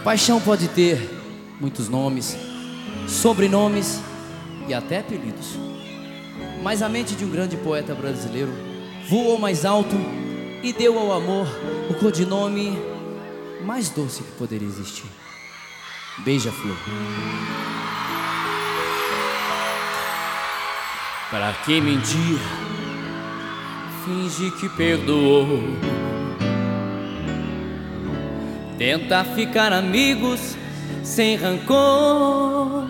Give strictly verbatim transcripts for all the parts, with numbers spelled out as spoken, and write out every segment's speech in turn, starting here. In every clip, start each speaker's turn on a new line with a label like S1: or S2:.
S1: Paixão pode ter muitos nomes, sobrenomes e até apelidos, mas a mente de um grande poeta brasileiro voou mais alto e deu ao amor o codinome mais doce que poderia existir: Beija-Flor. Pra que mentir? Finge que perdoou. Tenta ficar amigos sem rancor.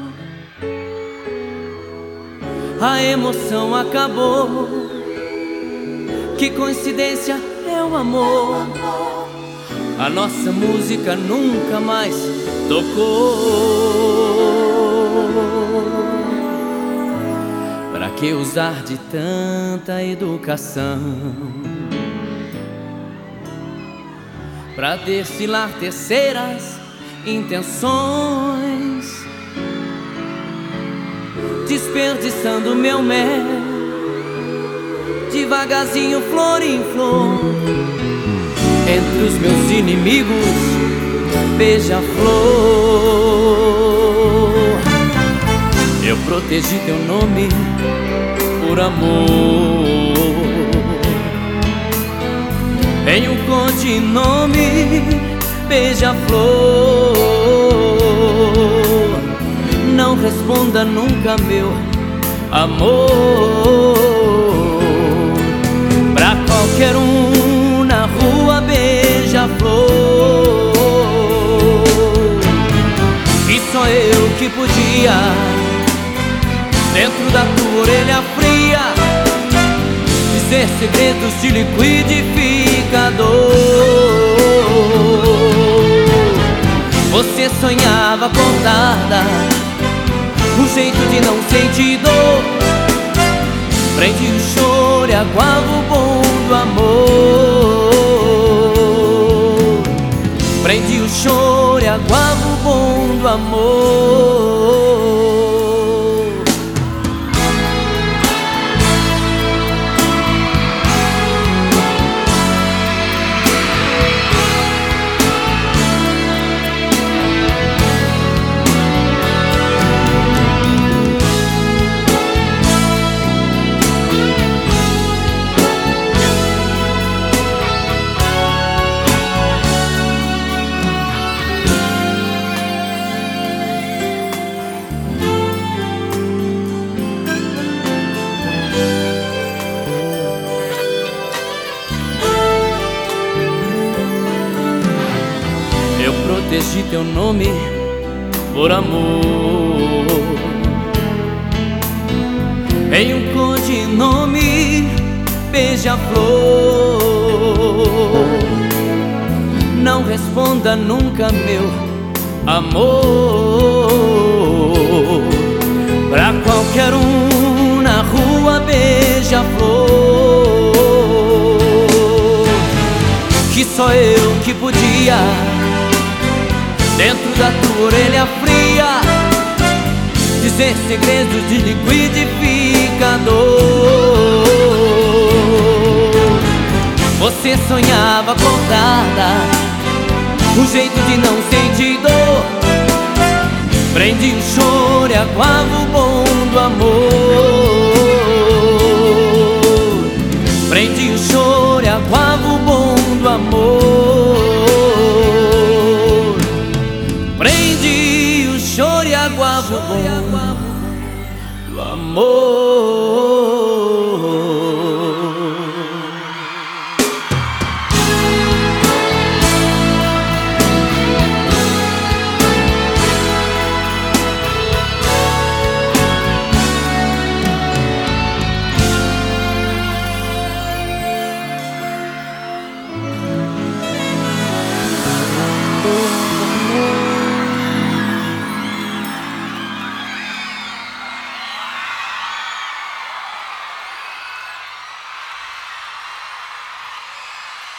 S1: A emoção acabou. Que coincidência, é o amor. A nossa música nunca mais tocou. Pra que usar de tanta educação? Pra desfilar terceiras intenções, desperdiçando meu mel, devagarzinho, flor em flor. Entre os meus inimigos, beija-flor. Eu protegi teu nome por amor. Em um codinome, beija-flor. Não responda nunca, meu amor. Pra qualquer um na rua, beija-flor. E só eu que podia, dentro da tua orelha fria, dizer segredos de liquidificador. Você sonhava acordada, um jeito de não sentir dor. Prende o choro e aguava o bom do amor. Prende o choro e aguava o bom do amor. Eu protegi teu nome por amor. Em um codinome, beija-flor. Não responda nunca, meu amor. Pra qualquer um na rua, beija-flor. Que só eu que podia, dentro da tua orelha fria, dizer segredos de liquidificador. Você sonhava acordada, um jeito de não sentir dor. Prende o choro e aguava o bom do amor. Prende o choro e aguava o bom do amor. Prende o choro e aguava o bom do amor.
S2: Oh,